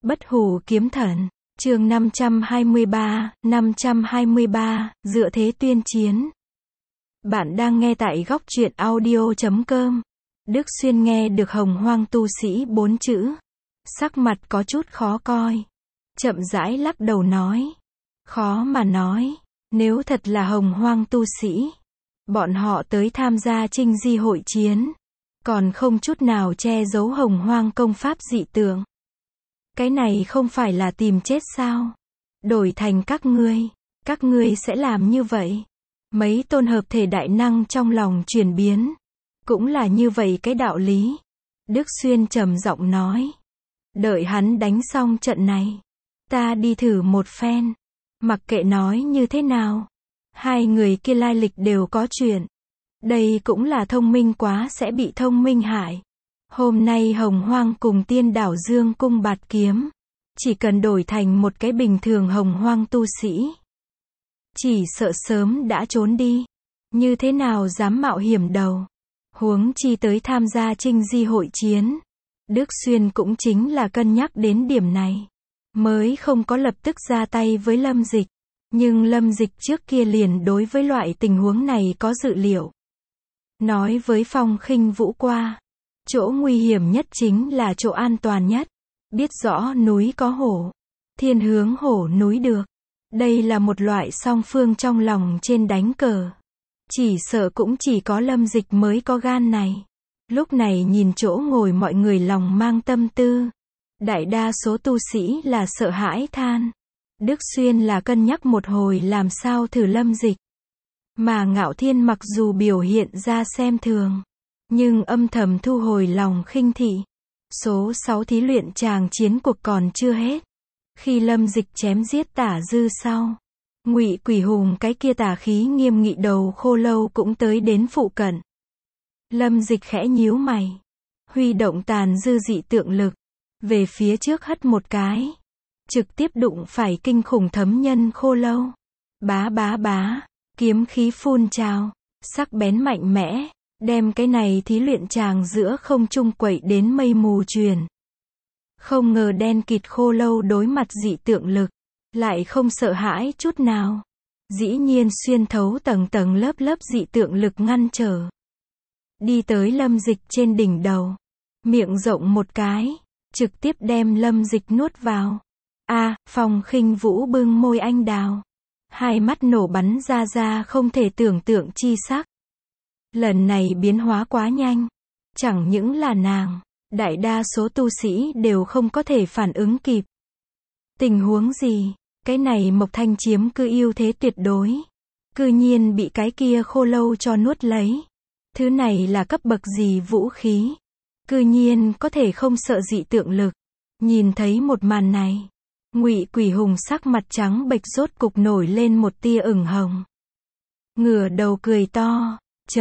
Bất hủ kiếm thần, chương 523, dựa thế tuyên chiến. Bạn đang nghe tại góc truyện audio.com. Đức Xuyên nghe được Hồng Hoang tu sĩ 4 chữ, sắc mặt có chút khó coi, chậm rãi lắc đầu nói, khó mà nói, nếu thật là Hồng Hoang tu sĩ, bọn họ tới tham gia Trinh Di hội chiến, còn không chút nào che giấu Hồng Hoang công pháp dị tượng. Cái này không phải là tìm chết sao? Đổi thành các ngươi sẽ làm như vậy. Mấy tôn hợp thể đại năng trong lòng chuyển biến, cũng là như vậy cái đạo lý. Đức Xuyên trầm giọng nói, đợi hắn đánh xong trận này, ta đi thử một phen, mặc kệ nói như thế nào, hai người kia lai lịch đều có chuyện. Đây cũng là thông minh quá sẽ bị thông minh hại. Hôm nay Hồng Hoang cùng Tiên Đảo Dương cung bạt kiếm, chỉ cần đổi thành một cái bình thường Hồng Hoang tu sĩ, chỉ sợ sớm đã trốn đi, như thế nào dám mạo hiểm đầu, huống chi tới tham gia Trinh Di hội chiến. Đức Xuyên cũng chính là cân nhắc đến điểm này, mới không có lập tức ra tay với Lâm Dịch, nhưng Lâm Dịch trước kia liền đối với loại tình huống này có dự liệu. Nói với Phong Khinh Vũ qua, chỗ nguy hiểm nhất chính là chỗ an toàn nhất, biết rõ núi có hổ, thiên hướng hổ núi được. Đây là một loại song phương trong lòng trên đánh cờ. Chỉ sợ cũng chỉ có Lâm Dịch mới có gan này. Lúc này nhìn chỗ ngồi mọi người lòng mang tâm tư. Đại đa số tu sĩ là sợ hãi than. Đức Xuyên là cân nhắc một hồi làm sao thử Lâm Dịch. Mà Ngạo Thiên mặc dù biểu hiện ra xem thường, nhưng âm thầm thu hồi lòng khinh thị. Số 6 thí luyện tràng chiến cuộc còn chưa hết. Khi Lâm Dịch chém giết Tả Dư sau, Ngụy Quỷ Hùng cái kia tà khí nghiêm nghị đầu khô lâu cũng tới đến phụ cận. Lâm Dịch khẽ nhíu mày, huy động tàn dư dị tượng lực, về phía trước hất một cái, trực tiếp đụng phải kinh khủng thấm nhân khô lâu. Bá bá bá, kiếm khí phun trào, sắc bén mạnh mẽ, đem cái này thí luyện tràng giữa không trung quậy đến mây mù truyền. Không ngờ đen kịt khô lâu đối mặt dị tượng lực, lại không sợ hãi chút nào. Dĩ nhiên xuyên thấu tầng tầng lớp lớp dị tượng lực ngăn trở. Đi tới Lâm Dịch trên đỉnh đầu, miệng rộng một cái, trực tiếp đem Lâm Dịch nuốt vào. Phong Khinh Vũ bưng môi anh đào, hai mắt nổ bắn ra không thể tưởng tượng chi sắc. Lần này biến hóa quá nhanh, chẳng những là nàng, đại đa số tu sĩ đều không có thể phản ứng kịp. Tình huống gì? Cái này Mộc Thanh chiếm cứ ưu thế tuyệt đối, cư nhiên bị cái kia khô lâu cho nuốt lấy. Thứ này là cấp bậc gì vũ khí? Cư nhiên có thể không sợ dị tượng lực. Nhìn thấy một màn này, Ngụy Quỷ Hùng sắc mặt trắng bệch rốt cục nổi lên một tia ửng hồng. Ngửa đầu cười to,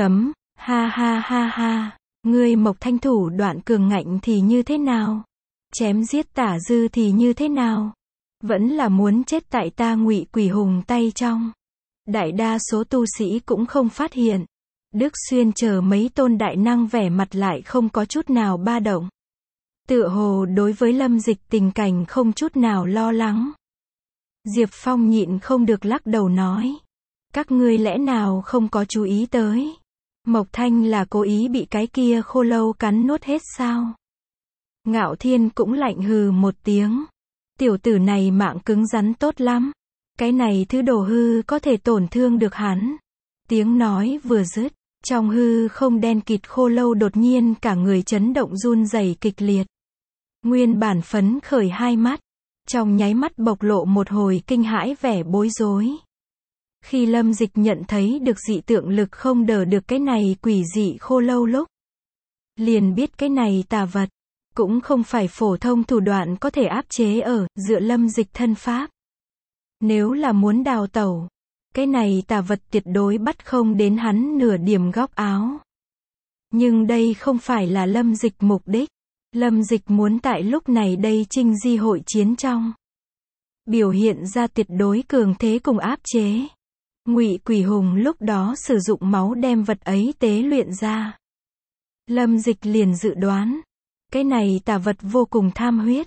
ha ha ha ha. Ngươi Mộc Thanh thủ đoạn cường ngạnh thì như thế nào? Chém giết Tả Dư thì như thế nào? Vẫn là muốn chết tại ta Ngụy Quỷ Hùng tay trong. Đại đa số tu sĩ cũng không phát hiện. Đức Xuyên chờ mấy tôn đại năng vẻ mặt lại không có chút nào ba động. Tựa hồ đối với Lâm Dịch tình cảnh không chút nào lo lắng. Diệp Phong nhịn không được lắc đầu nói, các ngươi lẽ nào không có chú ý tới? Mộc Thanh là cố ý bị cái kia khô lâu cắn nuốt hết sao? Ngạo Thiên cũng lạnh hừ một tiếng. Tiểu tử này mạng cứng rắn tốt lắm. Cái này thứ đồ hư có thể tổn thương được hắn. Tiếng nói vừa dứt, trong hư không đen kịt khô lâu đột nhiên cả người chấn động run rẩy kịch liệt. Nguyên bản phấn khởi hai mắt, trong nháy mắt bộc lộ một hồi kinh hãi vẻ bối rối. Khi Lâm Dịch nhận thấy được dị tượng lực không đỡ được cái này quỷ dị khô lâu lúc, liền biết cái này tà vật, cũng không phải phổ thông thủ đoạn có thể áp chế ở dựa Lâm Dịch thân pháp. Nếu là muốn đào tẩu, cái này tà vật tuyệt đối bắt không đến hắn nửa điểm góc áo. Nhưng đây không phải là Lâm Dịch mục đích. Lâm Dịch muốn tại lúc này đây Trinh Di hội chiến trong, biểu hiện ra tuyệt đối cường thế cùng áp chế. Ngụy Quỷ Hùng lúc đó sử dụng máu đem vật ấy tế luyện ra. Lâm Dịch liền dự đoán, cái này tà vật vô cùng tham huyết,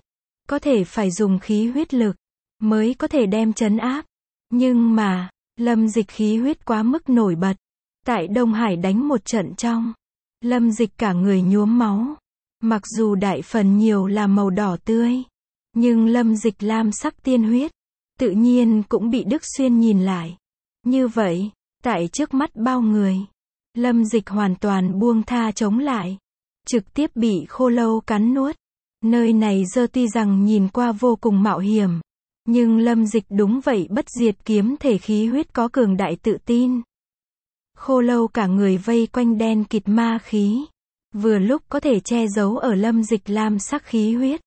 có thể phải dùng khí huyết lực, mới có thể đem trấn áp. Nhưng mà, Lâm Dịch khí huyết quá mức nổi bật. Tại Đông Hải đánh một trận trong, Lâm Dịch cả người nhuốm máu. Mặc dù đại phần nhiều là màu đỏ tươi, nhưng Lâm Dịch lam sắc tiên huyết, tự nhiên cũng bị Đức Xuyên nhìn lại. Như vậy, tại trước mắt bao người, Lâm Dịch hoàn toàn buông tha chống lại, trực tiếp bị khô lâu cắn nuốt. Nơi này tuy rằng nhìn qua vô cùng mạo hiểm, nhưng Lâm Dịch đúng vậy bất diệt kiếm thể khí huyết có cường đại tự tin. Khô lâu cả người vây quanh đen kịt ma khí, vừa lúc có thể che giấu ở Lâm Dịch lam sắc khí huyết.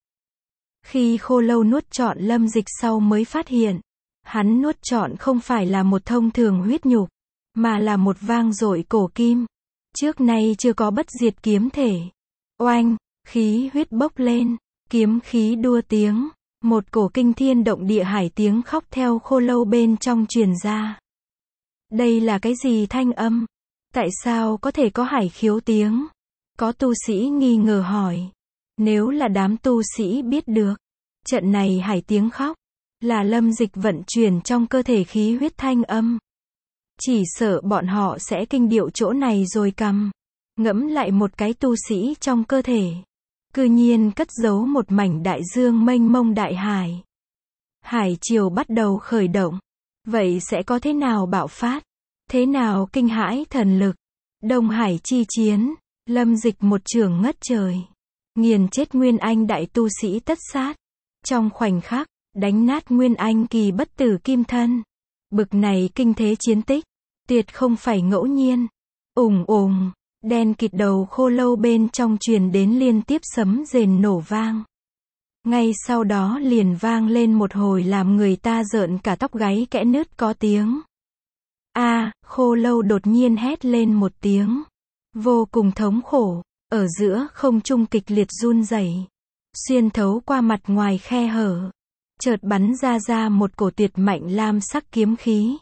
Khi khô lâu nuốt trọn Lâm Dịch sau mới phát hiện, hắn nuốt trọn không phải là một thông thường huyết nhục, mà là một vang dội cổ kim. Trước nay chưa có bất diệt kiếm thể. Oanh, khí huyết bốc lên, kiếm khí đua tiếng, một cổ kinh thiên động địa hải tiếng khóc theo khô lâu bên trong truyền ra. Đây là cái gì thanh âm? Tại sao có thể có hải khiếu tiếng? Có tu sĩ nghi ngờ hỏi. Nếu là đám tu sĩ biết được, trận này hải tiếng khóc, là Lâm Dịch vận chuyển trong cơ thể khí huyết thanh âm. Chỉ sợ bọn họ sẽ kinh điệu chỗ này rồi cầm. Ngẫm lại một cái tu sĩ trong cơ thể. Cư nhiên cất giấu một mảnh đại dương mênh mông đại hải. Hải triều bắt đầu khởi động. Vậy sẽ có thế nào bạo phát? Thế nào kinh hãi thần lực? Đông Hải chi chiến, Lâm Dịch một chưởng ngất trời. Nghiền chết Nguyên Anh đại tu sĩ tất sát. Trong khoảnh khắc, đánh nát Nguyên Anh kỳ bất tử kim thân. Bực này kinh thế chiến tích, tuyệt không phải ngẫu nhiên. Ùng ùng, đen kịt đầu khô lâu bên trong truyền đến liên tiếp sấm rền nổ vang. Ngay sau đó liền vang lên một hồi làm người ta rợn cả tóc gáy kẽ nứt có tiếng. Khô lâu đột nhiên hét lên một tiếng. Vô cùng thống khổ, ở giữa không trung kịch liệt run rẩy, xuyên thấu qua mặt ngoài khe hở. Chợt bắn ra một cổ tuyệt mạnh lam sắc kiếm khí.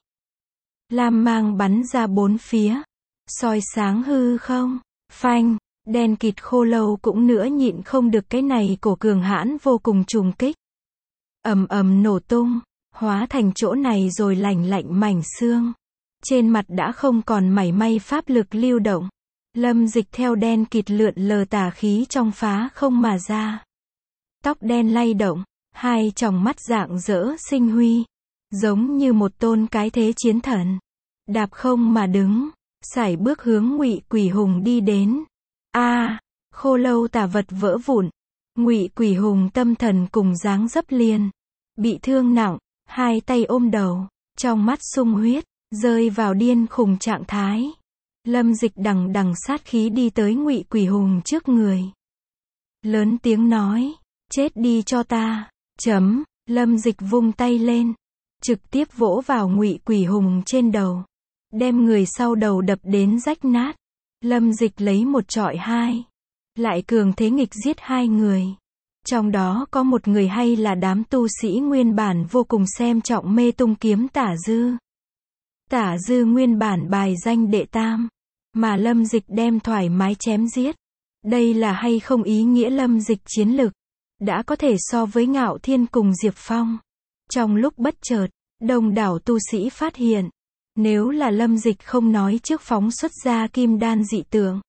Lam mang bắn ra bốn phía, soi sáng hư không. Phanh, đen kịt khô lâu cũng nữa nhịn không được cái này cổ cường hãn vô cùng trùng kích. Ầm ầm nổ tung, hóa thành chỗ này rồi lành lạnh mảnh xương. Trên mặt đã không còn mảy may pháp lực lưu động. Lâm Dịch theo đen kịt lượn lờ tà khí trong phá không mà ra. Tóc đen lay động, hai tròng mắt rạng rỡ sinh huy, giống như một tôn cái thế chiến thần. Đạp không mà đứng, sải bước hướng Ngụy Quỷ Hùng đi đến. Khô lâu tà vật vỡ vụn. Ngụy Quỷ Hùng tâm thần cùng dáng dấp liền, bị thương nặng, hai tay ôm đầu, trong mắt sung huyết, rơi vào điên khùng trạng thái. Lâm Dịch đằng đằng sát khí đi tới Ngụy Quỷ Hùng trước người. Lớn tiếng nói, chết đi cho ta. Lâm Dịch vung tay lên, trực tiếp vỗ vào Ngụy Quỷ Hùng trên đầu, đem người sau đầu đập đến rách nát. Lâm Dịch lấy một trọi hai, lại cường thế nghịch giết hai người. Trong đó có một người hay là đám tu sĩ nguyên bản vô cùng xem trọng mê tung kiếm Tả Dư. Tả Dư nguyên bản bài danh đệ tam, mà Lâm Dịch đem thoải mái chém giết. Đây là hay không ý nghĩa Lâm Dịch chiến lực đã có thể so với Ngạo Thiên cùng Diệp Phong. Trong lúc bất chợt, đông đảo tu sĩ phát hiện, nếu là Lâm Dịch không nói trước phóng xuất ra kim đan dị tượng,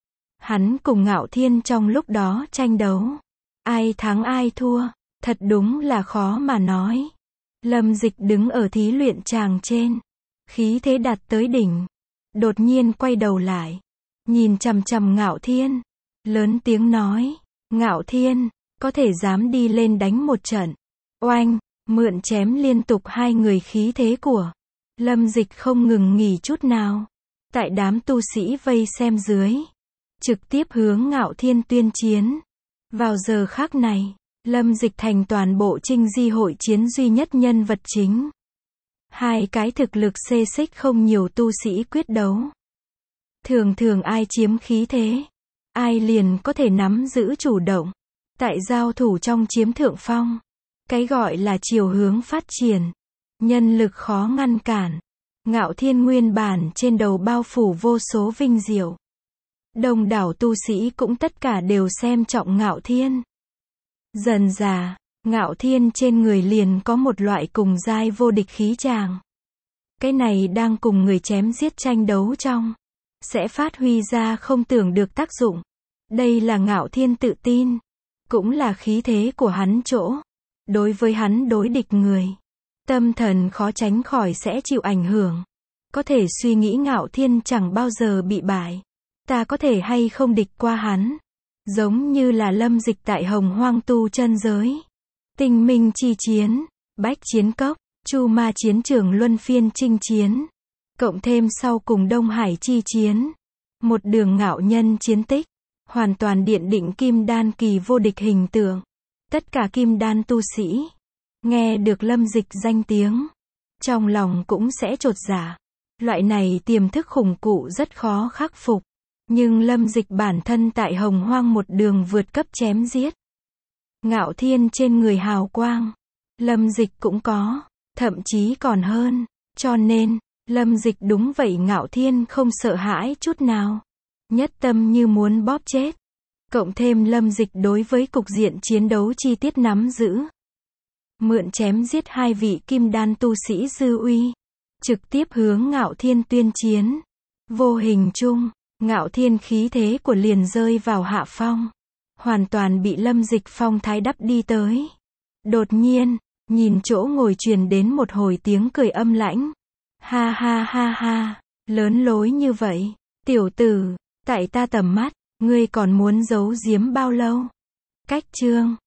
hắn cùng Ngạo Thiên trong lúc đó tranh đấu, ai thắng ai thua, thật đúng là khó mà nói. Lâm Dịch đứng ở thí luyện tràng trên, khí thế đạt tới đỉnh, đột nhiên quay đầu lại, nhìn chằm chằm Ngạo Thiên, lớn tiếng nói, Ngạo Thiên, có thể dám đi lên đánh một trận. Oanh, mượn chém liên tục hai người khí thế của Lâm Dịch không ngừng nghỉ chút nào. Tại đám tu sĩ vây xem dưới, trực tiếp hướng Ngạo Thiên tuyên chiến. Vào giờ khắc này, Lâm Dịch thành toàn bộ Trinh Di hội chiến duy nhất nhân vật chính. Hai cái thực lực xê xích không nhiều tu sĩ quyết đấu. Thường thường ai chiếm khí thế, ai liền có thể nắm giữ chủ động. Tại giao thủ trong chiếm thượng phong, cái gọi là chiều hướng phát triển, nhân lực khó ngăn cản. Ngạo Thiên nguyên bản trên đầu bao phủ vô số vinh diệu. Đông đảo tu sĩ cũng tất cả đều xem trọng Ngạo Thiên. Dần dà, Ngạo Thiên trên người liền có một loại cùng giai vô địch khí tràng. Cái này đang cùng người chém giết tranh đấu trong, sẽ phát huy ra không tưởng được tác dụng. Đây là Ngạo Thiên tự tin, cũng là khí thế của hắn chỗ. Đối với hắn đối địch người, tâm thần khó tránh khỏi sẽ chịu ảnh hưởng. Có thể suy nghĩ Ngạo Thiên chẳng bao giờ bị bại. Ta có thể hay không địch qua hắn. Giống như là Lâm Dịch tại Hồng Hoang tu chân giới. Tinh minh chi chiến, bách chiến cốc, Chu Ma chiến trường luân phiên chinh chiến. Cộng thêm sau cùng Đông Hải chi chiến. Một đường ngạo nhân chiến tích. Hoàn toàn điện định kim đan kỳ vô địch hình tượng. Tất cả kim đan tu sĩ nghe được Lâm Dịch danh tiếng, trong lòng cũng sẽ chột dạ. Loại này tiềm thức khủng cụ rất khó khắc phục. Nhưng Lâm Dịch bản thân tại Hồng Hoang một đường vượt cấp chém giết. Ngạo Thiên trên người hào quang, Lâm Dịch cũng có, thậm chí còn hơn. Cho nên, Lâm Dịch đúng vậy Ngạo Thiên không sợ hãi chút nào. Nhất tâm như muốn bóp chết. Cộng thêm Lâm Dịch đối với cục diện chiến đấu chi tiết nắm giữ. Mượn chém giết hai vị kim đan tu sĩ dư uy. Trực tiếp hướng Ngạo Thiên tuyên chiến. Vô hình chung, Ngạo Thiên khí thế của liền rơi vào hạ phong. Hoàn toàn bị Lâm Dịch phong thái đắp đi tới. Đột nhiên, nhìn chỗ ngồi truyền đến một hồi tiếng cười âm lãnh. Ha ha ha ha, lớn lối như vậy, tiểu tử, tại ta tầm mắt, ngươi còn muốn giấu giếm bao lâu? Cách chương